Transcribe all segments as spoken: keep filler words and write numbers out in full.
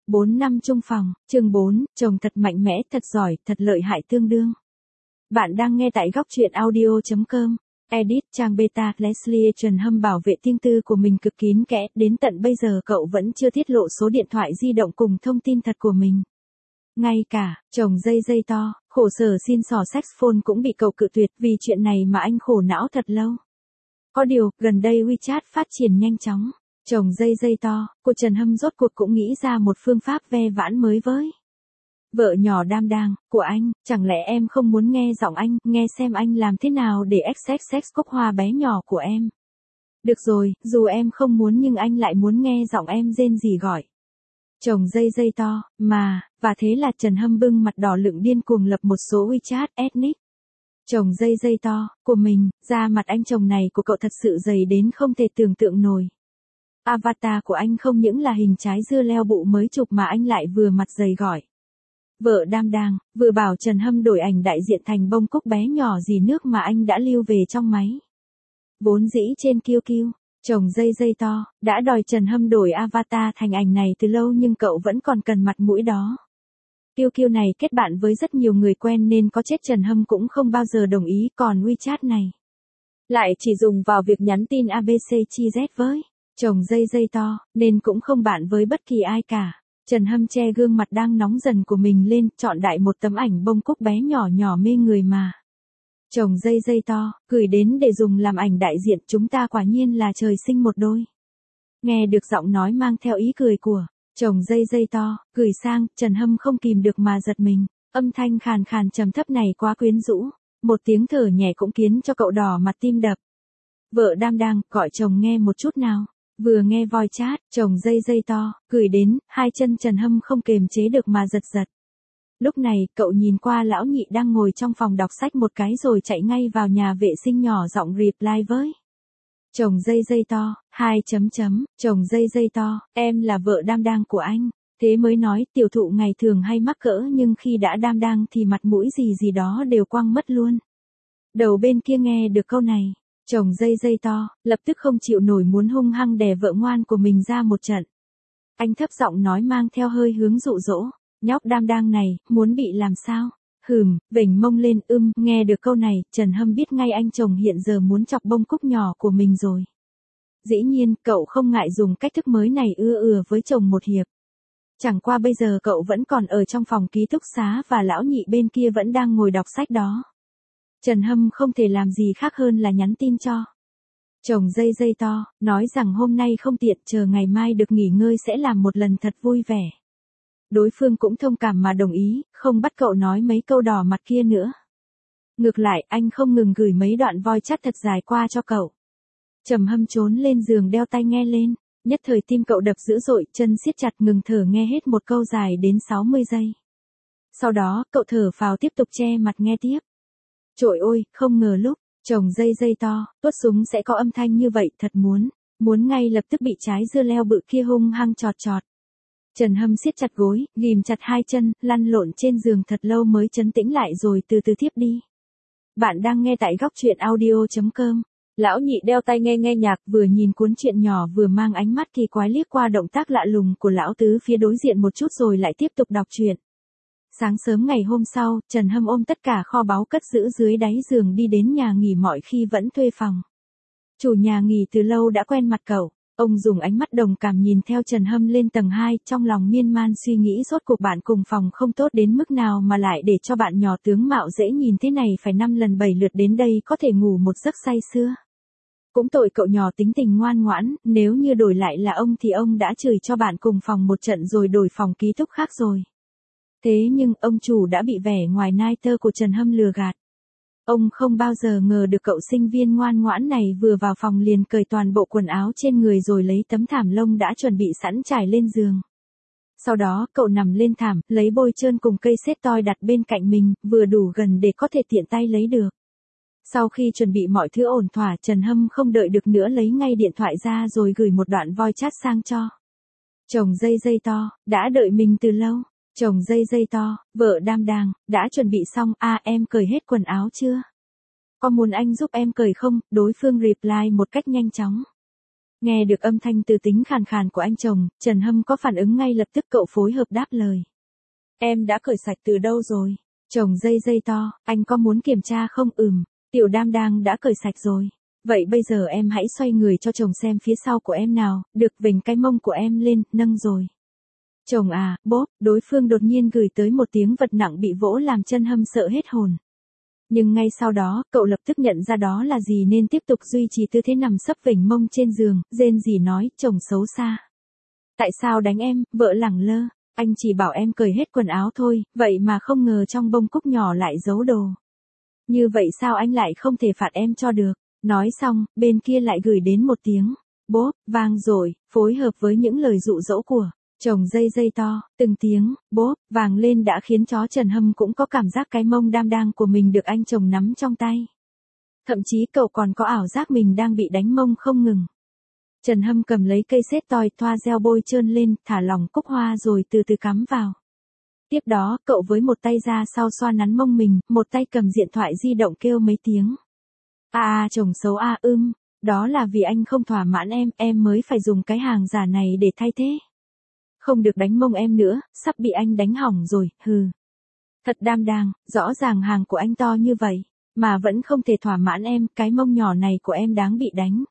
bốn năm chung phòng, chương bốn, chồng thật mạnh mẽ, thật giỏi, thật lợi hại tương đương. Bạn đang nghe tại góc truyện audio chấm com. Edit trang beta. Leslie Trần Hâm bảo vệ riêng tư của mình cực kín kẽ, đến tận bây giờ cậu vẫn chưa tiết lộ số điện thoại di động cùng thông tin thật của mình. Ngay cả, chồng dây dây to, khổ sở xin xỏ saxophone cũng bị cậu cự tuyệt, vì chuyện này mà anh khổ não thật lâu. Có điều, gần đây WeChat phát triển nhanh chóng. Chồng dây dây to, cô Trần Hâm rốt cuộc cũng nghĩ ra một phương pháp ve vãn mới với vợ nhỏ đam đang của anh. Chẳng lẽ em không muốn nghe giọng anh, nghe xem anh làm thế nào để xx xx cốc hoa bé nhỏ của em? Được rồi, dù em không muốn nhưng anh lại muốn nghe giọng em rên rỉ gọi. Chồng dây dây to, mà, và thế là Trần Hâm bưng mặt đỏ lựng điên cuồng lập một số WeChat ethnic. Chồng dây dây to, của mình, da mặt anh chồng này của cậu thật sự dày đến không thể tưởng tượng nổi. Avatar của anh không những là hình trái dưa leo bụ mới chụp mà anh lại vừa mặt dày gọi. Vợ đam đang, vừa bảo Trần Hâm đổi ảnh đại diện thành bông cúc bé nhỏ gì nước mà anh đã lưu về trong máy. Vốn dĩ trên kiu kiu, chồng dây dây to, đã đòi Trần Hâm đổi avatar thành ảnh này từ lâu nhưng cậu vẫn còn cần mặt mũi đó. kiu kiu này kết bạn với rất nhiều người quen nên có chết Trần Hâm cũng không bao giờ đồng ý, còn WeChat này lại chỉ dùng vào việc nhắn tin a bê xê chi Z với chồng dây dây to, nên cũng không bạn với bất kỳ ai cả. Trần Hâm che gương mặt đang nóng dần của mình lên, chọn đại một tấm ảnh bông cúc bé nhỏ nhỏ mê người mà chồng dây dây to gửi đến để dùng làm ảnh đại diện. Chúng ta quả nhiên là trời sinh một đôi. Nghe được giọng nói mang theo ý cười của chồng dây dây to gửi sang, Trần Hâm không kìm được mà giật mình. Âm thanh khàn khàn trầm thấp này quá quyến rũ, một tiếng thở nhẹ cũng khiến cho cậu đỏ mặt tim đập. Vợ đam đang, gọi chồng nghe một chút nào. Vừa nghe voi chat, chồng dây dây to gửi đến, hai chân Trần Hâm không kềm chế được mà giật giật. Lúc này, cậu nhìn qua lão nhị đang ngồi trong phòng đọc sách một cái rồi chạy ngay vào nhà vệ sinh nhỏ giọng reply với chồng dây dây to, hai chấm chấm, chồng dây dây to, em là vợ đam đang của anh. Thế mới nói, tiểu thụ ngày thường hay mắc cỡ nhưng khi đã đam đang thì mặt mũi gì gì đó đều quăng mất luôn. Đầu bên kia nghe được câu này, chồng dây dây to, lập tức không chịu nổi muốn hung hăng đè vợ ngoan của mình ra một trận. Anh thấp giọng nói mang theo hơi hướng dụ dỗ, nhóc đam đang này, muốn bị làm sao? Hừm, vểnh mông lên, ưm, nghe được câu này, Trần Hâm biết ngay anh chồng hiện giờ muốn chọc bông cúc nhỏ của mình rồi. Dĩ nhiên, cậu không ngại dùng cách thức mới này ưa ừa với chồng một hiệp. Chẳng qua bây giờ cậu vẫn còn ở trong phòng ký túc xá và lão nhị bên kia vẫn đang ngồi đọc sách đó. Trần Hâm không thể làm gì khác hơn là nhắn tin cho chồng dây dây to, nói rằng hôm nay không tiện, chờ ngày mai được nghỉ ngơi sẽ làm một lần thật vui vẻ. Đối phương cũng thông cảm mà đồng ý, không bắt cậu nói mấy câu đỏ mặt kia nữa. Ngược lại, anh không ngừng gửi mấy đoạn voi chat thật dài qua cho cậu. Trầm Hâm trốn lên giường đeo tai nghe lên, nhất thời tim cậu đập dữ dội, chân siết chặt ngừng thở nghe hết một câu dài đến sáu mươi giây. Sau đó, cậu thở phào tiếp tục che mặt nghe tiếp. Trội ôi, không ngờ lúc chồng dây dây to tuốt súng sẽ có âm thanh như vậy, thật muốn, muốn ngay lập tức bị trái dưa leo bự kia hung hăng chọt chọt. Trần Hâm siết chặt gối, ghìm chặt hai chân, lăn lộn trên giường thật lâu mới trấn tĩnh lại rồi từ từ thiếp đi. Bạn đang nghe tại góc truyện audio chấm com. Lão nhị đeo tai nghe nghe nhạc, vừa nhìn cuốn truyện nhỏ vừa mang ánh mắt kỳ quái liếc qua động tác lạ lùng của lão tứ phía đối diện một chút rồi lại tiếp tục đọc truyện. Sáng sớm ngày hôm sau, Trần Hâm ôm tất cả kho báu cất giữ dưới đáy giường đi đến nhà nghỉ, mọi khi vẫn thuê phòng. Chủ nhà nghỉ từ lâu đã quen mặt cậu, ông dùng ánh mắt đồng cảm nhìn theo Trần Hâm lên tầng hai, trong lòng miên man suy nghĩ rốt cuộc bạn cùng phòng không tốt đến mức nào mà lại để cho bạn nhỏ tướng mạo dễ nhìn thế này phải năm lần bảy lượt đến đây có thể ngủ một giấc say sưa. Cũng tội cậu nhỏ tính tình ngoan ngoãn, nếu như đổi lại là ông thì ông đã chửi cho bạn cùng phòng một trận rồi đổi phòng ký túc khác rồi. Thế nhưng ông chủ đã bị vẻ ngoài nai tơ của Trần Hâm lừa gạt. Ông không bao giờ ngờ được cậu sinh viên ngoan ngoãn này vừa vào phòng liền cởi toàn bộ quần áo trên người rồi lấy tấm thảm lông đã chuẩn bị sẵn trải lên giường. Sau đó cậu nằm lên thảm, lấy bôi trơn cùng cây sét toi đặt bên cạnh mình, vừa đủ gần để có thể tiện tay lấy được. Sau khi chuẩn bị mọi thứ ổn thỏa, Trần Hâm không đợi được nữa lấy ngay điện thoại ra rồi gửi một đoạn voi chat sang cho chồng dây dây to, đã đợi mình từ lâu. Chồng dây dây to, vợ đam đang, đã chuẩn bị xong, à em cởi hết quần áo chưa? Có muốn anh giúp em cởi không? Đối phương reply một cách nhanh chóng. Nghe được âm thanh từ tính khàn khàn của anh chồng, Trần Hâm có phản ứng ngay lập tức, cậu phối hợp đáp lời. Em đã cởi sạch từ đâu rồi? Chồng dây dây to, anh có muốn kiểm tra không? Ừm, tiểu đam đang đã cởi sạch rồi. Vậy bây giờ em hãy xoay người cho chồng xem phía sau của em nào, được, vểnh cái mông của em lên, nâng rồi. Chồng à, bốp, đối phương đột nhiên gửi tới một tiếng vật nặng bị vỗ làm Trần Hâm sợ hết hồn. Nhưng ngay sau đó, cậu lập tức nhận ra đó là gì nên tiếp tục duy trì tư thế nằm sấp vểnh mông trên giường, rên rỉ nói, chồng xấu xa. Tại sao đánh em? Vợ lẳng lơ. Anh chỉ bảo em cởi hết quần áo thôi, vậy mà không ngờ trong bông cúc nhỏ lại giấu đồ. Như vậy sao anh lại không thể phạt em cho được? Nói xong, bên kia lại gửi đến một tiếng bốp vang dội, phối hợp với những lời dụ dỗ của chồng dây dây to, từng tiếng bốp vang lên đã khiến chó Trần Hâm cũng có cảm giác cái mông đam đang của mình được anh chồng nắm trong tay. Thậm chí cậu còn có ảo giác mình đang bị đánh mông không ngừng. Trần Hâm cầm lấy cây sét toi thoa gel bôi trơn lên, thả lỏng cúc hoa rồi từ từ cắm vào. Tiếp đó, cậu với một tay ra sau xoa nắn mông mình, một tay cầm điện thoại di động kêu mấy tiếng. À à chồng xấu à ưm, đó là vì anh không thỏa mãn em, em mới phải dùng cái hàng giả này để thay thế. Không được đánh mông em nữa, sắp bị anh đánh hỏng rồi, hừ. Thật đam đang, rõ ràng hàng của anh to như vậy, mà vẫn không thể thỏa mãn em, cái mông nhỏ này của em đáng bị đánh.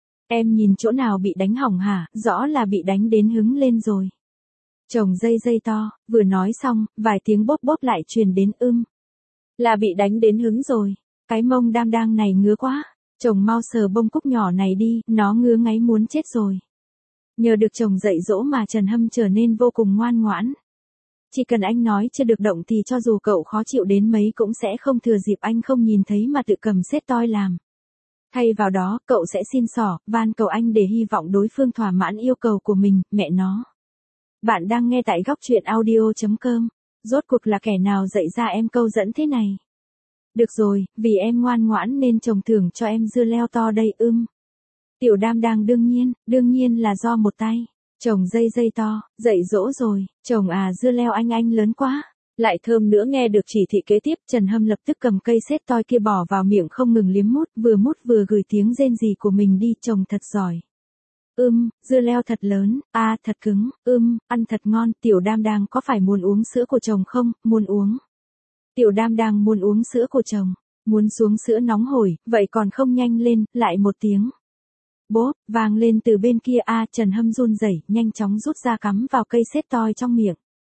Em nhìn chỗ nào bị đánh hỏng hả, rõ là bị đánh đến hứng lên rồi. Chồng dây dây to, vừa nói xong, vài tiếng bốp bốp lại truyền đến ưm. Là bị đánh đến hứng rồi, cái mông đam đang này ngứa quá, chồng mau sờ bông cúc nhỏ này đi, nó ngứa ngáy muốn chết rồi. Nhờ được chồng dạy dỗ mà Trần Hâm trở nên vô cùng ngoan ngoãn. Chỉ cần anh nói chưa được động thì cho dù cậu khó chịu đến mấy cũng sẽ không thừa dịp anh không nhìn thấy mà tự cầm sét toi làm. Thay vào đó, cậu sẽ xin xỏ, van cầu anh để hy vọng đối phương thỏa mãn yêu cầu của mình, mẹ nó. Bạn đang nghe tại góc truyện audio chấm com. Rốt cuộc là kẻ nào dạy ra em câu dẫn thế này? Được rồi, vì em ngoan ngoãn nên chồng thưởng cho em dưa leo to đây ưm. Tiểu đam đang đương nhiên, đương nhiên là do một tay. Chồng dây dây to, dạy dỗ rồi, chồng à dưa leo anh anh lớn quá. Lại thơm nữa. Nghe được chỉ thị kế tiếp, Trần Hâm lập tức cầm cây sét toi kia bỏ vào miệng không ngừng liếm mút, vừa mút vừa gửi tiếng rên rỉ của mình đi, chồng thật giỏi. Ưm, dưa leo thật lớn, a à, thật cứng, ưm, ăn thật ngon, tiểu đam đang có phải muốn uống sữa của chồng không, muốn uống. Tiểu đam đang muốn uống sữa của chồng, muốn xuống sữa nóng hổi, vậy còn không nhanh lên, lại một tiếng. Bốp, vang lên từ bên kia a à, Trần Hâm run rẩy, nhanh chóng rút ra cắm vào cây sét toi trong miệng.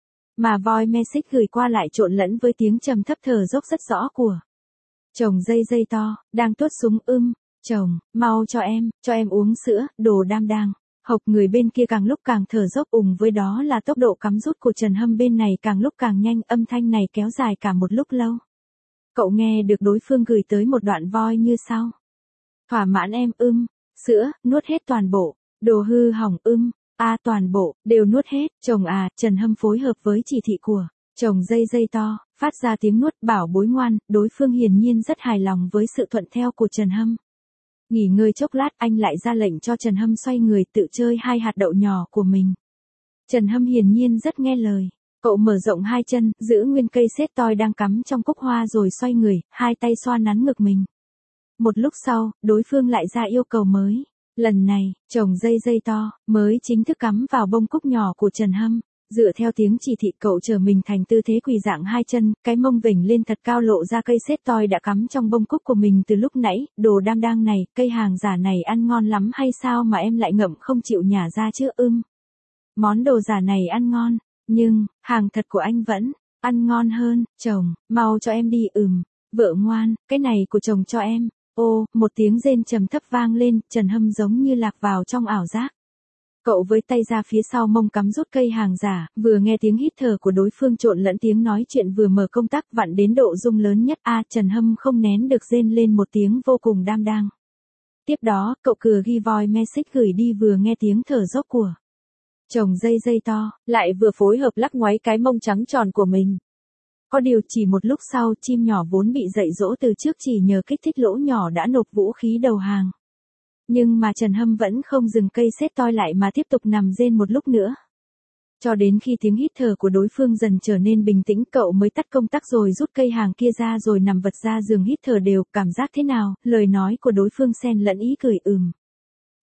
Mà voice message gửi qua lại trộn lẫn với tiếng trầm thấp thở dốc rất rõ của chồng dây dây to, đang tuốt súng ưm, chồng, mau cho em, cho em uống sữa, đồ đam đang. Hộc người bên kia càng lúc càng thở dốc, cùng với đó là tốc độ cắm rút của Trần Hâm bên này càng lúc càng nhanh, âm thanh này kéo dài cả một lúc lâu. Cậu nghe được đối phương gửi tới một đoạn voice như sau. Thỏa mãn em ưm, sữa, nuốt hết toàn bộ, đồ hư hỏng ưm. A à, toàn bộ, đều nuốt hết, chồng à, Trần Hâm phối hợp với chỉ thị của chồng dây dây to, phát ra tiếng nuốt bảo bối ngoan, đối phương hiển nhiên rất hài lòng với sự thuận theo của Trần Hâm. Nghỉ ngơi chốc lát anh lại ra lệnh cho Trần Hâm xoay người tự chơi hai hạt đậu nhỏ của mình. Trần Hâm hiển nhiên rất nghe lời, cậu mở rộng hai chân, giữ nguyên cây sét toi đang cắm trong cúc hoa rồi xoay người, hai tay xoa nắn ngực mình. Một lúc sau, đối phương lại ra yêu cầu mới. Lần này, chồng dây dây to, mới chính thức cắm vào bông cúc nhỏ của Trần Hâm. Dựa theo tiếng chỉ thị cậu trở mình thành tư thế quỳ dạng hai chân, cái mông vểnh lên thật cao lộ ra cây sét toi đã cắm trong bông cúc của mình từ lúc nãy. Đồ đam đang này, cây hàng giả này ăn ngon lắm hay sao mà em lại ngậm không chịu nhả ra chứ ưm. Món đồ giả này ăn ngon, nhưng, hàng thật của anh vẫn, ăn ngon hơn, chồng, mau cho em đi ừm, vợ ngoan, cái này của chồng cho em. Ô, một tiếng rên trầm thấp vang lên, Trần Hâm giống như lạc vào trong ảo giác. Cậu với tay ra phía sau mông cắm rút cây hàng giả, vừa nghe tiếng hít thở của đối phương trộn lẫn tiếng nói chuyện vừa mở công tắc vặn đến độ rung lớn nhất a à, Trần Hâm không nén được rên lên một tiếng vô cùng đam đang. Tiếp đó, cậu cửa ghi voice message gửi đi vừa nghe tiếng thở dốc của chồng dây dây to, lại vừa phối hợp lắc ngoáy cái mông trắng tròn của mình. Có điều chỉ một lúc sau, chim nhỏ vốn bị dạy dỗ từ trước chỉ nhờ kích thích lỗ nhỏ đã nộp vũ khí đầu hàng. Nhưng mà Trần Hâm vẫn không dừng cây sét toi lại mà tiếp tục nằm rên một lúc nữa. Cho đến khi tiếng hít thở của đối phương dần trở nên bình tĩnh, cậu mới tắt công tắc rồi rút cây hàng kia ra rồi nằm vật ra giường hít thở đều. Cảm giác thế nào? Lời nói của đối phương xen lẫn ý cười ừm.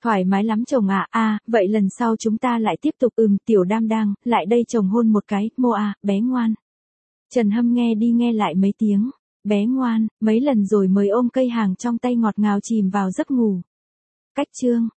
Thoải mái lắm chồng ạ. À, vậy lần sau chúng ta lại tiếp tục. Ừm, tiểu đam đang, lại đây chồng hôn một cái. Mô à, bé ngoan. Trần Hâm nghe đi nghe lại mấy tiếng. Bé ngoan, mấy lần rồi mới ôm cây hàng trong tay ngọt ngào chìm vào giấc ngủ. Cách chương